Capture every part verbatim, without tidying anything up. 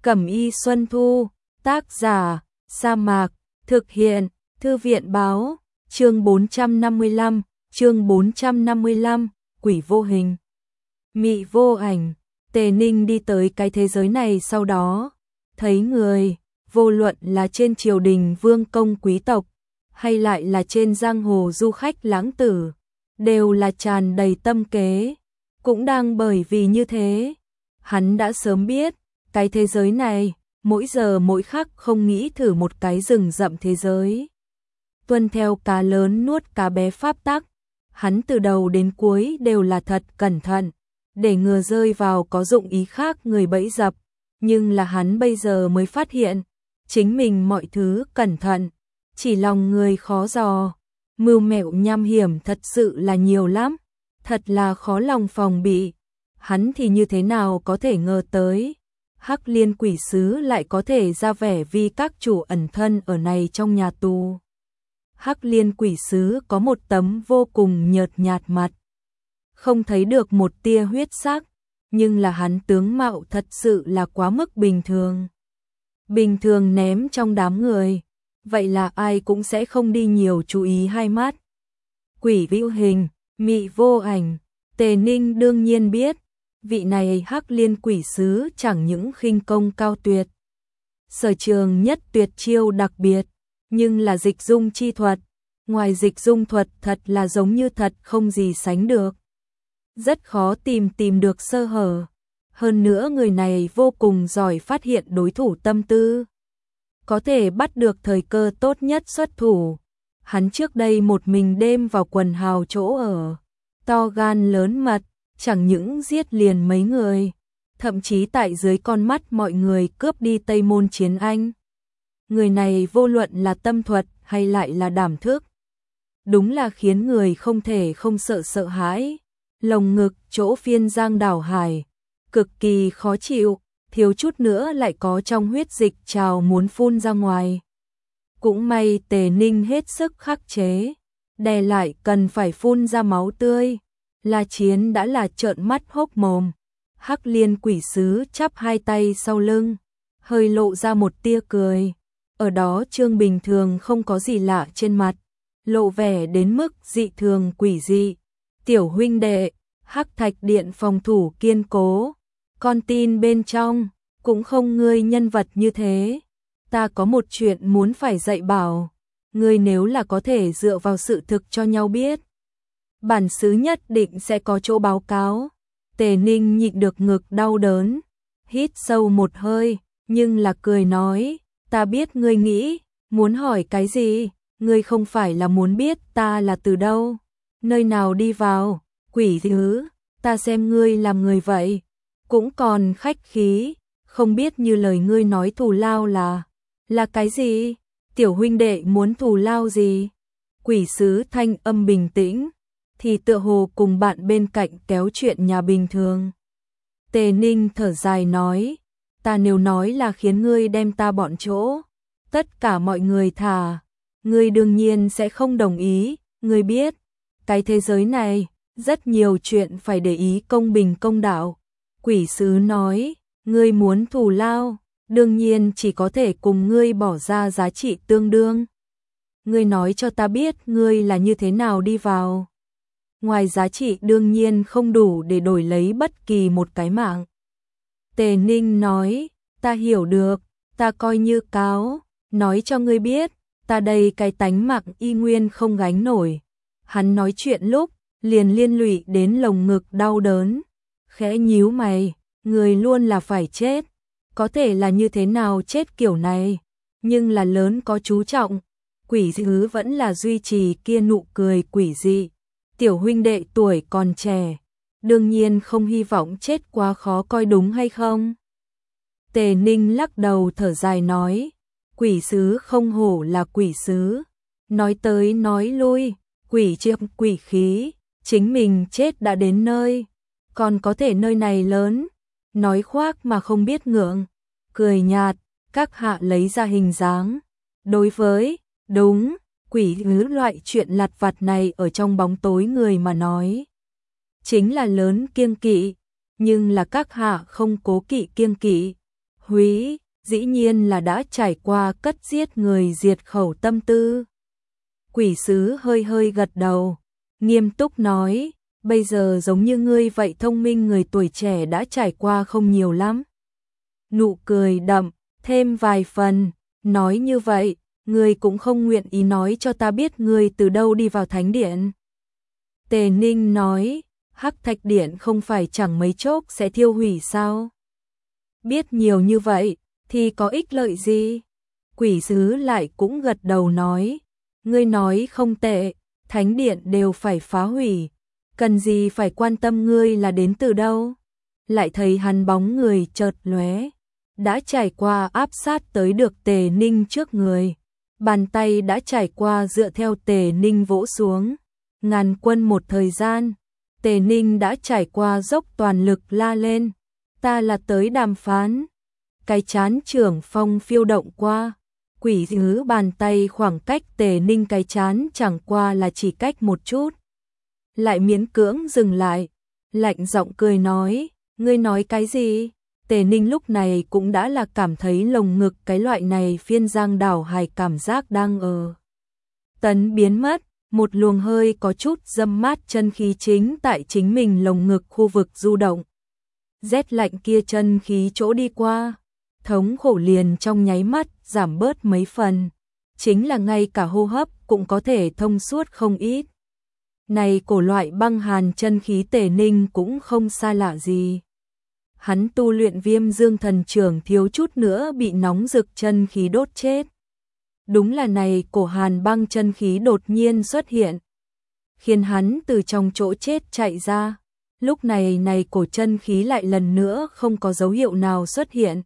Cẩm y Xuân Thu, tác giả, Sa Mạc, thực hiện, Thư viện báo, chương bốn trăm năm mươi lăm, chương bốn trăm năm mươi lăm, quỷ vô hình, mị vô ảnh. Tề Ninh đi tới cái thế giới này sau đó, thấy người, vô luận là trên triều đình vương công quý tộc, hay lại là trên giang hồ du khách lãng tử, đều là tràn đầy tâm kế. Cũng đang bởi vì như thế, hắn đã sớm biết, cái thế giới này, mỗi giờ mỗi khắc không nghĩ thử một cái rừng rậm thế giới. Tuân theo cá lớn nuốt cá bé pháp tắc, hắn từ đầu đến cuối đều là thật cẩn thận, để ngừa rơi vào có dụng ý khác người bẫy dập. Nhưng là hắn bây giờ mới phát hiện, chính mình mọi thứ cẩn thận, chỉ lòng người khó dò, mưu mẹo nham hiểm thật sự là nhiều lắm, thật là khó lòng phòng bị. Hắn thì như thế nào có thể ngờ tới, Hắc Liên quỷ sứ lại có thể ra vẻ vì các chủ ẩn thân ở này trong nhà tù. Hắc Liên quỷ sứ có một tấm vô cùng nhợt nhạt mặt, không thấy được một tia huyết sắc, nhưng là hắn tướng mạo thật sự là quá mức bình thường. Bình thường ném trong đám người, vậy là ai cũng sẽ không đi nhiều chú ý hai mắt. Quỷ hữu hình, mị vô ảnh, Tề Ninh đương nhiên biết, vị này Hắc Liên quỷ sứ chẳng những khinh công cao tuyệt, sở trường nhất tuyệt chiêu đặc biệt, nhưng là dịch dung chi thuật, ngoài dịch dung thuật thật là giống như thật không gì sánh được. Rất khó tìm tìm được sơ hở, hơn nữa người này vô cùng giỏi phát hiện đối thủ tâm tư, có thể bắt được thời cơ tốt nhất xuất thủ. Hắn trước đây một mình đêm vào quần hào chỗ ở, to gan lớn mật, chẳng những giết liền mấy người, thậm chí tại dưới con mắt mọi người cướp đi Tây Môn Chiến Anh. Người này vô luận là tâm thuật hay lại là đảm thức, đúng là khiến người không thể không sợ sợ hãi. Lồng ngực chỗ phiên giang đảo hải, cực kỳ khó chịu, thiếu chút nữa lại có trong huyết dịch trào muốn phun ra ngoài. Cũng may Tề Ninh hết sức khắc chế, đè lại cần phải phun ra máu tươi. La Chiến đã là trợn mắt hốc mồm. Hắc Liên quỷ sứ chắp hai tay sau lưng, hơi lộ ra một tia cười. Ở đó trương bình thường không có gì lạ trên mặt, lộ vẻ đến mức dị thường quỷ dị. Tiểu huynh đệ, Hắc Thạch Điện phòng thủ kiên cố, con tin bên trong, cũng không ngươi nhân vật như thế. Ta có một chuyện muốn phải dạy bảo, ngươi nếu là có thể dựa vào sự thực cho nhau biết, bản xứ nhất định sẽ có chỗ báo cáo. Tề Ninh nhịn được ngực đau đớn, hít sâu một hơi, nhưng là cười nói, ta biết ngươi nghĩ, muốn hỏi cái gì, ngươi không phải là muốn biết ta là từ đâu, nơi nào đi vào, quỷ thứ, ta xem ngươi làm người vậy, cũng còn khách khí, không biết như lời ngươi nói thù lao là, là cái gì, tiểu huynh đệ muốn thù lao gì? Quỷ sứ thanh âm bình tĩnh, thì tựa hồ cùng bạn bên cạnh kéo chuyện nhà bình thường. Tề Ninh thở dài nói, ta nếu nói là khiến ngươi đem ta bọn chỗ, tất cả mọi người thả, ngươi đương nhiên sẽ không đồng ý, ngươi biết, cái thế giới này, rất nhiều chuyện phải để ý công bình công đạo. Quỷ sứ nói, ngươi muốn thù lao, đương nhiên chỉ có thể cùng ngươi bỏ ra giá trị tương đương. Ngươi nói cho ta biết ngươi là như thế nào đi vào. Ngoài giá trị đương nhiên không đủ để đổi lấy bất kỳ một cái mạng. Tề Ninh nói, ta hiểu được, ta coi như cáo, nói cho ngươi biết, ta đây cái tánh mạng y nguyên không gánh nổi. Hắn nói chuyện lúc, liền liên lụy đến lồng ngực đau đớn, khẽ nhíu mày, người luôn là phải chết, có thể là như thế nào chết kiểu này, nhưng là lớn có chú trọng. Quỷ sứ vẫn là duy trì kia nụ cười quỷ dị. Tiểu huynh đệ tuổi còn trẻ, đương nhiên không hy vọng chết quá khó coi đúng hay không? Tề Ninh lắc đầu thở dài nói, quỷ sứ không hổ là quỷ sứ, nói tới nói lui, quỷ chiếc quỷ khí, chính mình chết đã đến nơi, còn có thể nơi này lớn, nói khoác mà không biết ngượng, cười nhạt, các hạ lấy ra hình dáng, đối với, đúng, quỷ ngữ loại chuyện lặt vặt này ở trong bóng tối người mà nói, chính là lớn kiêng kỵ, nhưng là các hạ không cố kỵ kiêng kỵ, Húy, dĩ nhiên là đã trải qua cất giết người diệt khẩu tâm tư. Quỷ sứ hơi hơi gật đầu, nghiêm túc nói, bây giờ giống như ngươi vậy thông minh người tuổi trẻ đã trải qua không nhiều lắm. Nụ cười đậm, thêm vài phần, nói như vậy, ngươi cũng không nguyện ý nói cho ta biết ngươi từ đâu đi vào thánh điện. Tề Ninh nói, Hắc Thạch Điện không phải chẳng mấy chốc sẽ thiêu hủy sao? Biết nhiều như vậy, thì có ích lợi gì? Quỷ sứ lại cũng gật đầu nói, ngươi nói không tệ, thánh điện đều phải phá hủy, cần gì phải quan tâm ngươi là đến từ đâu? Lại thấy hắn bóng người chợt lóe, đã trải qua áp sát tới được Tề Ninh trước người, bàn tay đã trải qua dựa theo Tề Ninh vỗ xuống, ngàn quân một thời gian, Tề Ninh đã trải qua dốc toàn lực la lên, ta là tới đàm phán. Cái chán trưởng phong phiêu động qua, quỷ sứ bàn tay khoảng cách Tề Ninh cái chán chẳng qua là chỉ cách một chút. Lại miễn cưỡng dừng lại, lạnh giọng cười nói, ngươi nói cái gì? Tề Ninh lúc này cũng đã là cảm thấy lồng ngực cái loại này phiên giang đảo hài cảm giác đang ở. Tấn biến mất, một luồng hơi có chút dâm mát chân khí chính tại chính mình lồng ngực khu vực du động. Rét lạnh kia chân khí chỗ đi qua, thống khổ liền trong nháy mắt giảm bớt mấy phần, chính là ngay cả hô hấp cũng có thể thông suốt không ít. Này cổ loại băng hàn chân khí Tề Ninh cũng không xa lạ gì. Hắn tu luyện Viêm Dương Thần Trưởng thiếu chút nữa bị nóng rực chân khí đốt chết. Đúng là này cổ hàn băng chân khí đột nhiên xuất hiện, khiến hắn từ trong chỗ chết chạy ra. Lúc này này cổ chân khí lại lần nữa không có dấu hiệu nào xuất hiện.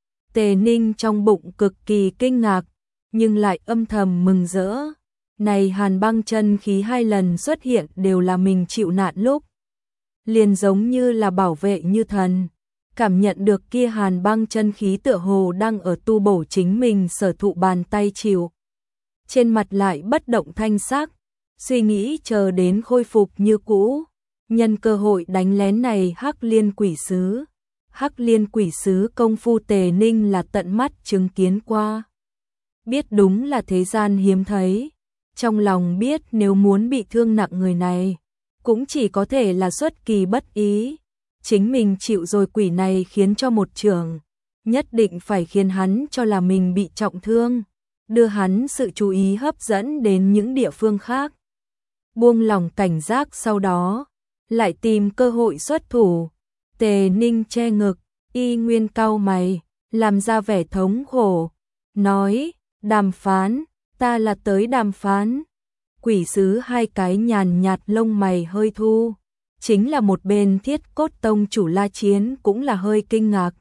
Tề Ninh trong bụng cực kỳ kinh ngạc, nhưng lại âm thầm mừng rỡ. Này hàn băng chân khí hai lần xuất hiện đều là mình chịu nạn lúc. Liền giống như là bảo vệ như thần. Cảm nhận được kia hàn băng chân khí tựa hồ đang ở tu bổ chính mình sở thụ bàn tay chịu. Trên mặt lại bất động thanh sắc, suy nghĩ chờ đến khôi phục như cũ. Nhân cơ hội đánh lén này Hắc Liên Quỷ Sứ. Hắc Liên Quỷ Sứ công phu Tề Ninh là tận mắt chứng kiến qua. Biết đúng là thế gian hiếm thấy. Trong lòng biết nếu muốn bị thương nặng người này, cũng chỉ có thể là xuất kỳ bất ý. Chính mình chịu rồi quỷ này khiến cho một trường, nhất định phải khiến hắn cho là mình bị trọng thương, đưa hắn sự chú ý hấp dẫn đến những địa phương khác. Buông lòng cảnh giác sau đó, lại tìm cơ hội xuất thủ. Tề Ninh che ngực, y nguyên cau mày, làm ra vẻ thống khổ, nói, đàm phán, ta là tới đàm phán. Quỷ sứ hai cái nhàn nhạt lông mày hơi thu, chính là một bên Thiết Cốt Tông chủ La Chiến cũng là hơi kinh ngạc.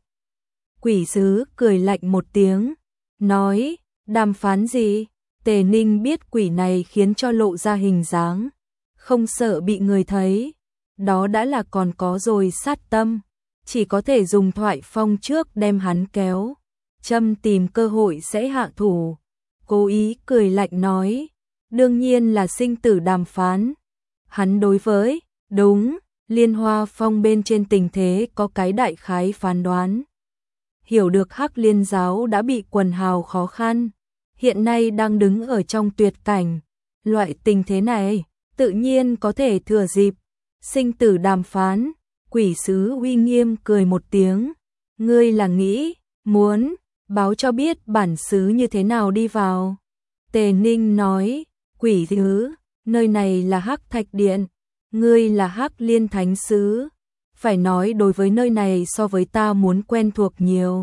Quỷ sứ cười lạnh một tiếng, nói, đàm phán gì? Tề Ninh biết quỷ này khiến cho lộ ra hình dáng, không sợ bị người thấy, đó đã là còn có rồi sát tâm, chỉ có thể dùng thoại phong trước đem hắn kéo, châm tìm cơ hội sẽ hạ thủ. Cố ý cười lạnh nói, đương nhiên là sinh tử đàm phán. Hắn đối với, đúng, Liên Hoa Phong bên trên tình thế có cái đại khái phán đoán. Hiểu được Hắc Liên giáo đã bị quần hào khó khăn, hiện nay đang đứng ở trong tuyệt cảnh. Loại tình thế này, tự nhiên có thể thừa dịp, sinh tử đàm phán. Quỷ sứ uy nghiêm cười một tiếng, ngươi là nghĩ, muốn, báo cho biết bản sứ như thế nào đi vào. Tề Ninh nói, quỷ sứ, nơi này là Hắc Thạch Điện, ngươi là Hắc Liên Thánh Sứ, phải nói đối với nơi này so với ta muốn quen thuộc nhiều.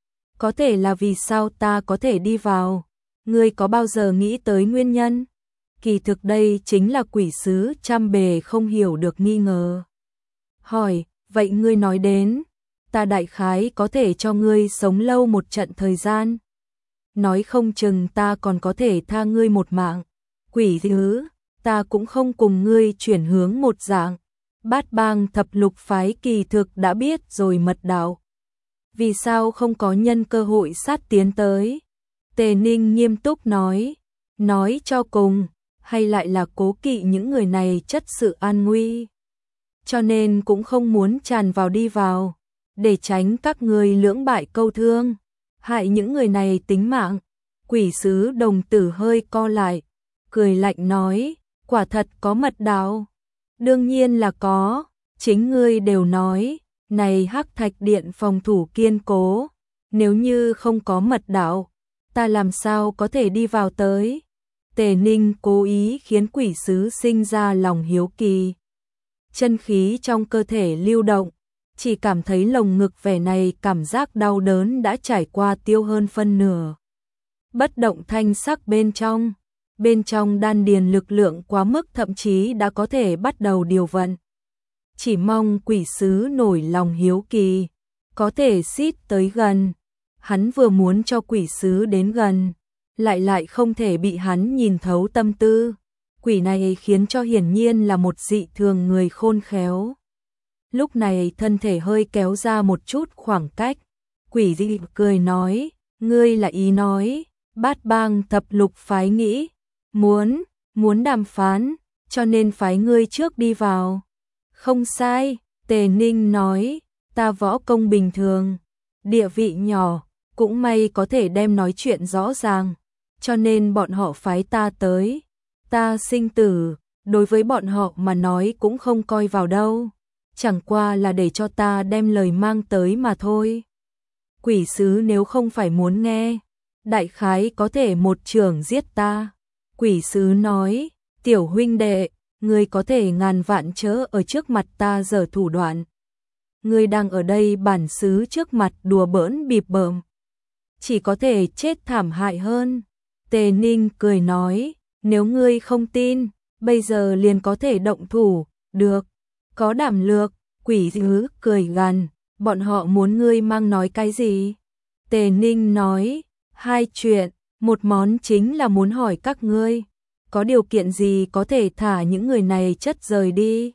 Có thể là vì sao ta có thể đi vào, ngươi có bao giờ nghĩ tới nguyên nhân? Kỳ thực đây chính là quỷ sứ trăm bề không hiểu được nghi ngờ. Hỏi, vậy ngươi nói đến, ta đại khái có thể cho ngươi sống lâu một trận thời gian. Nói không chừng ta còn có thể tha ngươi một mạng. Quỷ sứ, ta cũng không cùng ngươi chuyển hướng một dạng. Bát Bang thập lục phái kỳ thực đã biết rồi mật đạo. Vì sao không có nhân cơ hội sát tiến tới? Tề Ninh nghiêm túc nói, nói cho cùng, hay lại là cố kỵ những người này chất sự an nguy. Cho nên cũng không muốn tràn vào đi vào. để tránh các ngươi lưỡng bại câu thương, hại những người này tính mạng. Quỷ sứ đồng tử hơi co lại, cười lạnh nói, quả thật có mật đạo. Đương nhiên là có, chính ngươi đều nói, này Hắc Thạch Điện phòng thủ kiên cố, nếu như không có mật đạo, ta làm sao có thể đi vào tới. Tề Ninh cố ý khiến quỷ sứ sinh ra lòng hiếu kỳ. Chân khí trong cơ thể lưu động, chỉ cảm thấy lồng ngực vẻ này cảm giác đau đớn đã trải qua tiêu hơn phân nửa. Bất động thanh sắc bên trong, bên trong đan điền lực lượng quá mức thậm chí đã có thể bắt đầu điều vận. Chỉ mong quỷ sứ nổi lòng hiếu kỳ, có thể xít tới gần. Hắn vừa muốn cho quỷ sứ đến gần, lại lại không thể bị hắn nhìn thấu tâm tư. Quỷ này khiến cho hiển nhiên là một dị thường người khôn khéo. Lúc này thân thể hơi kéo ra một chút khoảng cách, quỷ dị cười nói, ngươi là ý nói, Bát Bang Thập Lục phái nghĩ, muốn, muốn đàm phán, cho nên phái ngươi trước đi vào. Không sai, Tề Ninh nói, ta võ công bình thường, địa vị nhỏ, cũng may có thể đem nói chuyện rõ ràng, cho nên bọn họ phái ta tới. Ta sinh tử, đối với bọn họ mà nói cũng không coi vào đâu, chẳng qua là để cho ta đem lời mang tới mà thôi. Quỷ sứ nếu không phải muốn nghe, đại khái có thể một chưởng giết ta. Quỷ sứ nói, tiểu huynh đệ, ngươi có thể ngàn vạn chớ ở trước mặt ta giở thủ đoạn. Ngươi đang ở đây bản xứ trước mặt đùa bỡn bịp bợm, chỉ có thể chết thảm hại hơn. Tề Ninh cười nói, nếu ngươi không tin, bây giờ liền có thể động thủ, được, có đảm lược. Quỷ sứ cười gằn, bọn họ muốn ngươi mang nói cái gì? Tề Ninh nói, hai chuyện, một món chính là muốn hỏi các ngươi, có điều kiện gì có thể thả những người này chất rời đi?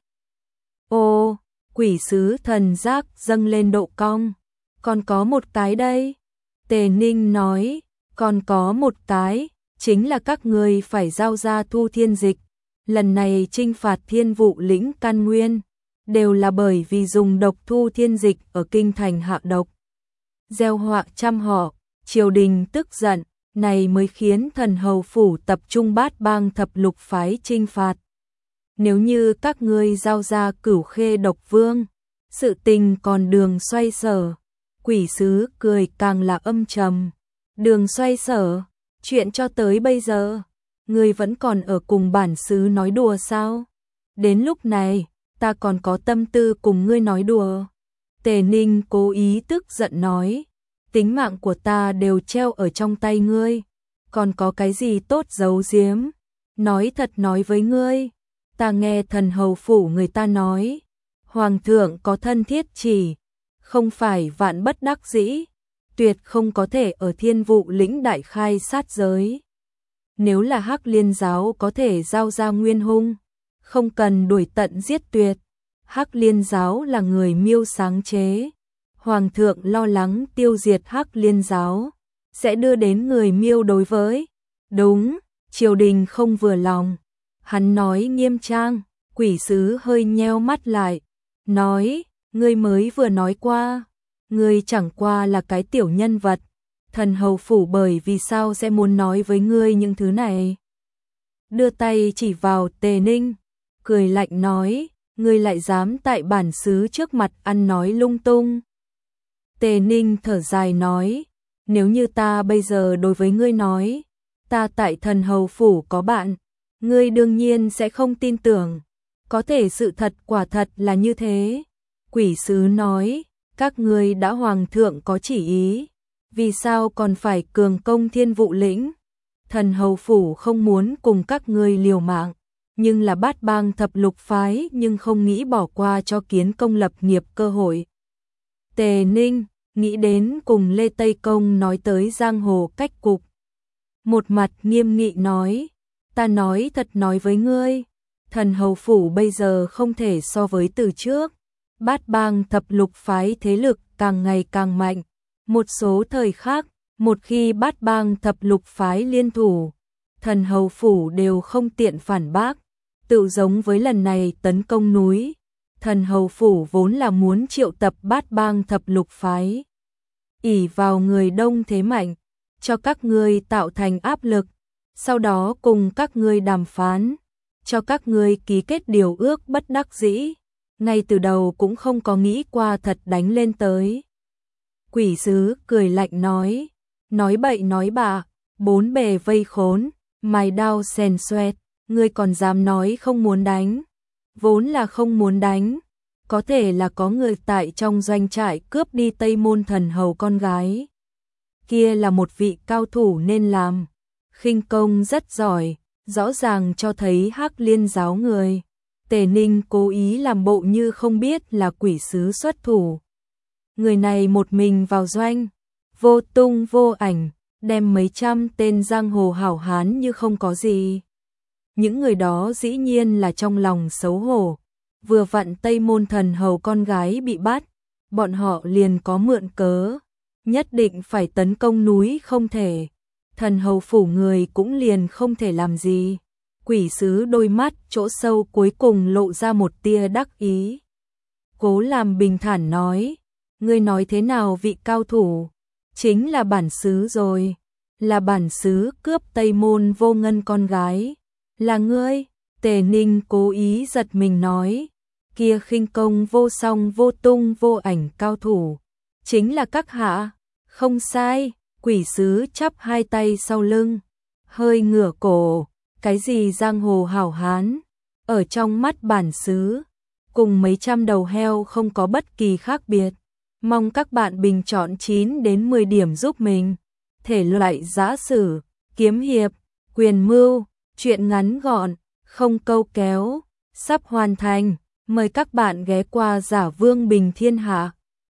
Ô, quỷ sứ thần giác dâng lên độ cong, còn có một cái đây. Tề Ninh nói, còn có một cái, chính là các ngươi phải giao ra Thu Thiên Dịch, lần này chinh phạt Thiên Vụ lĩnh Can Nguyên, đều là bởi vì dùng độc Thu Thiên Dịch ở kinh thành hạ độc. Gieo họa trăm họ, triều đình tức giận, này mới khiến thần hầu phủ tập trung Bát Bang Thập Lục phái chinh phạt. Nếu như các ngươi giao ra Cửu Khê Độc Vương, sự tình còn đường xoay sở. Quỷ sứ cười càng là âm trầm. Đường xoay sở, chuyện cho tới bây giờ, ngươi vẫn còn ở cùng bản xứ nói đùa sao? Đến lúc này, ta còn có tâm tư cùng ngươi nói đùa. Tề Ninh cố ý tức giận nói, tính mạng của ta đều treo ở trong tay ngươi, còn có cái gì tốt giấu giếm? Nói thật nói với ngươi, ta nghe thần hầu phủ người ta nói, hoàng thượng có thân thiết chỉ, không phải vạn bất đắc dĩ, tuyệt không có thể ở Thiên Vụ lĩnh đại khai sát giới. Nếu là Hắc Liên giáo có thể giao ra Nguyên Hung, không cần đuổi tận giết tuyệt. Hắc Liên giáo là người mưu sáng chế, hoàng thượng lo lắng tiêu diệt Hắc Liên giáo sẽ đưa đến người mưu đối với. Đúng, triều đình không vừa lòng. Hắn nói nghiêm trang. Quỷ sứ hơi nheo mắt lại, nói, ngươi mới vừa nói qua, ngươi chẳng qua là cái tiểu nhân vật, thần hầu phủ bởi vì sao sẽ muốn nói với ngươi những thứ này? Đưa tay chỉ vào Tề Ninh, cười lạnh nói, ngươi lại dám tại bản xứ trước mặt ăn nói lung tung. Tề Ninh thở dài nói, nếu như ta bây giờ đối với ngươi nói, ta tại thần hầu phủ có bạn, ngươi đương nhiên sẽ không tin tưởng, có thể sự thật quả thật là như thế. Quỷ sứ nói, các ngươi đã hoàng thượng có chỉ ý, vì sao còn phải cường công Thiên Vụ lĩnh? Thần hầu phủ không muốn cùng các ngươi liều mạng, nhưng là Bát Bang Thập Lục phái nhưng không nghĩ bỏ qua cho Kiến Công lập nghiệp cơ hội. Tề Ninh nghĩ đến cùng Lê Tây Công nói tới giang hồ cách cục. Một mặt nghiêm nghị nói, ta nói thật nói với ngươi, thần hầu phủ bây giờ không thể so với từ trước. Bát Bang Thập Lục phái thế lực càng ngày càng mạnh. Một số thời khác, một khi Bát Bang Thập Lục phái liên thủ, thần hầu phủ đều không tiện phản bác. Tự giống với lần này tấn công núi, Thần hầu phủ vốn là muốn triệu tập bát bang thập lục phái, ỷ vào người đông thế mạnh, cho các ngươi tạo thành áp lực, sau đó cùng các ngươi đàm phán, cho các ngươi ký kết điều ước bất đắc dĩ, ngay từ đầu cũng không có nghĩ qua thật đánh lên tới. Quỷ sứ cười lạnh nói, nói bậy nói bạ, bốn bề vây khốn, mài đao xèn xoẹt, ngươi còn dám nói không muốn đánh, vốn là không muốn đánh, có thể là có người tại trong doanh trại cướp đi Tây Môn Thần hầu con gái. Kia là một vị cao thủ nên làm, khinh công rất giỏi, rõ ràng cho thấy Hắc Liên giáo người. Tề Ninh cố ý làm bộ như không biết là quỷ sứ xuất thủ. Người này một mình vào doanh, vô tung vô ảnh, đem mấy trăm tên giang hồ hảo hán như không có gì. Những người đó dĩ nhiên là trong lòng xấu hổ, vừa vặn Tây Môn Thần hầu con gái bị bắt, bọn họ liền có mượn cớ, nhất định phải tấn công núi không thể. Thần hầu phủ người cũng liền không thể làm gì. Quỷ sứ đôi mắt chỗ sâu cuối cùng lộ ra một tia đắc ý. Cố làm bình thản nói, ngươi nói thế nào vị cao thủ, chính là bản xứ rồi, là bản xứ cướp Tây Môn Vô Ngân con gái, là ngươi. Tề Ninh cố ý giật mình nói, kia khinh công vô song vô tung vô ảnh cao thủ, chính là các hạ. Không sai, quỷ sứ chắp hai tay sau lưng, hơi ngửa cổ, cái gì giang hồ hảo hán, ở trong mắt bản xứ, cùng mấy trăm đầu heo không có bất kỳ khác biệt. Mong các bạn bình chọn chín đến mười điểm giúp mình. Thể loại giã sử, kiếm hiệp, quyền mưu, truyện ngắn gọn, không câu kéo, sắp hoàn thành. Mời các bạn ghé qua Giả Vương Bình Thiên Hạ.